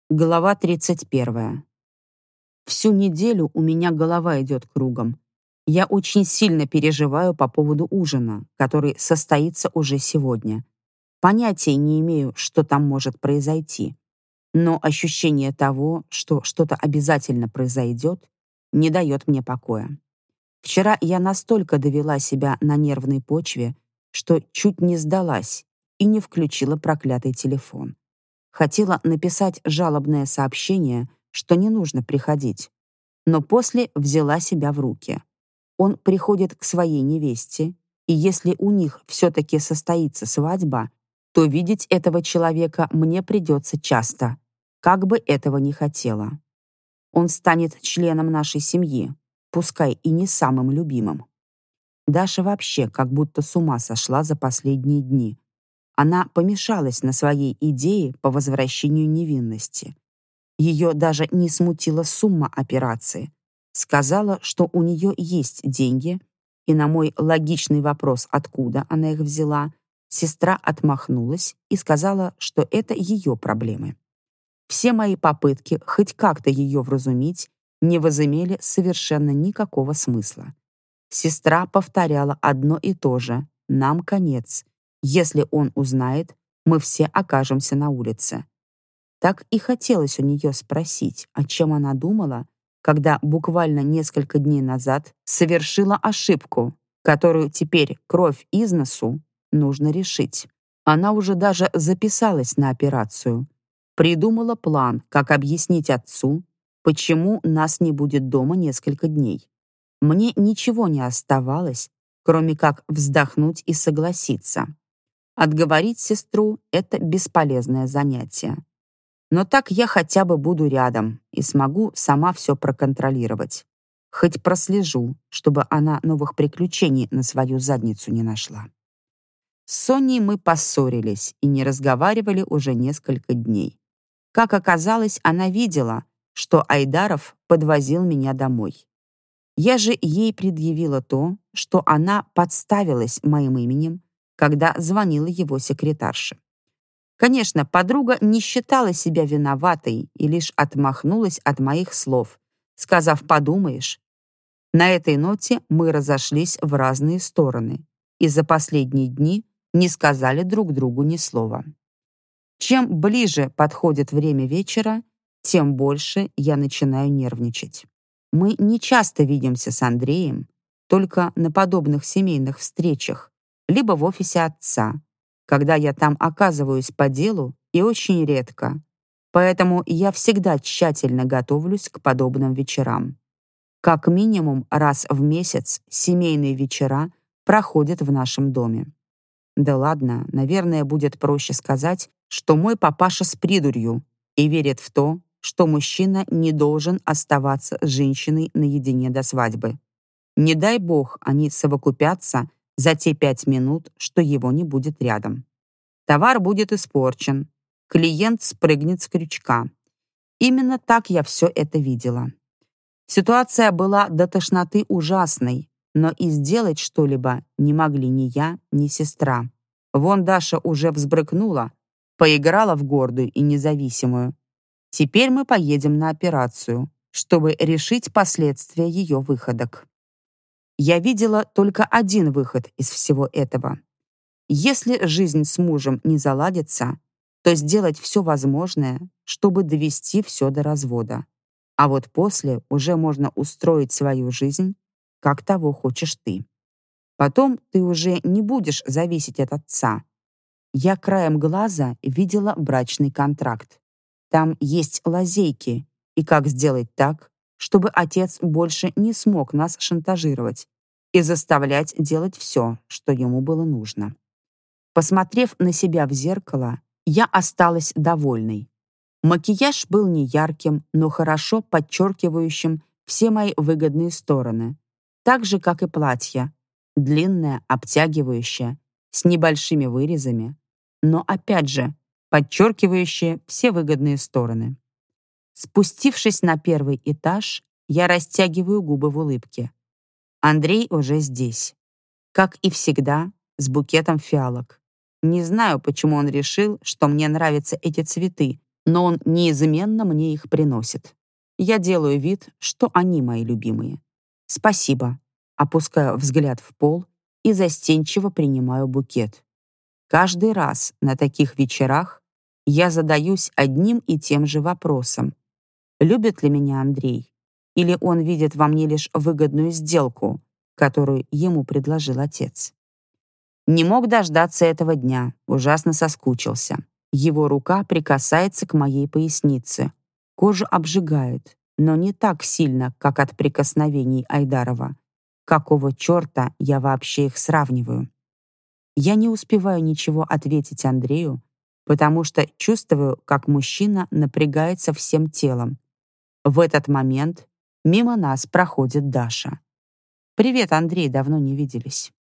Глава 31. Всю неделю у меня голова идет кругом. Я очень сильно переживаю по поводу ужина, который состоится уже сегодня. Понятия не имею, что там может произойти. Но ощущение того, что что-то обязательно произойдет, не дает мне покоя. Вчера я настолько довела себя на нервной почве, что чуть не сдалась и не включила проклятый телефон. Хотела написать жалобное сообщение, что не нужно приходить, но после взяла себя в руки. Он приходит к своей невесте, и если у них все-таки состоится свадьба, то видеть этого человека мне придется часто, как бы этого ни хотела. Он станет членом нашей семьи, пускай и не самым любимым. Даша вообще как будто с ума сошла за последние дни. Она помешалась на своей идее по возвращению невинности. Ее даже не смутила сумма операции. Сказала, что у нее есть деньги, и на мой логичный вопрос, откуда она их взяла, сестра отмахнулась и сказала, что это ее проблемы. Все мои попытки хоть как-то ее вразумить не возымели совершенно никакого смысла. Сестра повторяла одно и то же: «Нам конец. Если он узнает, мы все окажемся на улице». Так и хотелось у нее спросить, о чем она думала, когда буквально несколько дней назад совершила ошибку, которую теперь кровь из носу нужно решить. Она уже даже записалась на операцию, придумала план, как объяснить отцу, почему нас не будет дома несколько дней. Мне ничего не оставалось, кроме как вздохнуть и согласиться. Отговорить сестру — это бесполезное занятие. Но так я хотя бы буду рядом и смогу сама все проконтролировать. Хоть прослежу, чтобы она новых приключений на свою задницу не нашла. С Соней мы поссорились и не разговаривали уже несколько дней. Как оказалось, она видела, что Айдаров подвозил меня домой. Я же ей предъявила то, что она подставилась моим именем, когда звонила его секретарше. Конечно, подруга не считала себя виноватой и лишь отмахнулась от моих слов, сказав: «Подумаешь». На этой ноте мы разошлись в разные стороны и за последние дни не сказали друг другу ни слова. Чем ближе подходит время вечера, тем больше я начинаю нервничать. Мы не часто видимся с Андреем, только на подобных семейных встречах, либо в офисе отца, когда я там оказываюсь по делу, и очень редко. Поэтому я всегда тщательно готовлюсь к подобным вечерам. Как минимум раз в месяц семейные вечера проходят в нашем доме. Да ладно, наверное, будет проще сказать, что мой папаша с придурью и верит в то, что мужчина не должен оставаться с женщиной наедине до свадьбы. Не дай бог они совокупятся за те 5 минут, что его не будет рядом. Товар будет испорчен, клиент спрыгнет с крючка. Именно так я все это видела. Ситуация была до тошноты ужасной, но и сделать что-либо не могли ни я, ни сестра. Вон Даша уже взбрыкнула, поиграла в гордую и независимую. Теперь мы поедем на операцию, чтобы решить последствия ее выходок. Я видела только один выход из всего этого. Если жизнь с мужем не заладится, то сделать все возможное, чтобы довести все до развода. А вот после уже можно устроить свою жизнь, как того хочешь ты. Потом ты уже не будешь зависеть от отца. Я краем глаза видела брачный контракт. Там есть лазейки, и как сделать так, чтобы отец больше не смог нас шантажировать и заставлять делать все, что ему было нужно. Посмотрев на себя в зеркало, я осталась довольной. Макияж был не ярким, но хорошо подчеркивающим все мои выгодные стороны, так же, как и платье, длинное, обтягивающее, с небольшими вырезами, но, опять же, подчеркивающее все выгодные стороны. Спустившись на первый этаж, я растягиваю губы в улыбке. Андрей уже здесь. Как и всегда, с букетом фиалок. Не знаю, почему он решил, что мне нравятся эти цветы, но он неизменно мне их приносит. Я делаю вид, что они мои любимые. Спасибо. Опускаю взгляд в пол и застенчиво принимаю букет. Каждый раз на таких вечерах я задаюсь одним и тем же вопросом. Любит ли меня Андрей? Или он видит во мне лишь выгодную сделку, которую ему предложил отец? Не мог дождаться этого дня, ужасно соскучился. Его рука прикасается к моей пояснице. Кожу обжигает, но не так сильно, как от прикосновений Айдарова. Какого черта я вообще их сравниваю? Я не успеваю ничего ответить Андрею, потому что чувствую, как мужчина напрягается всем телом. В этот момент мимо нас проходит Даша. «Привет, Андрей, давно не виделись».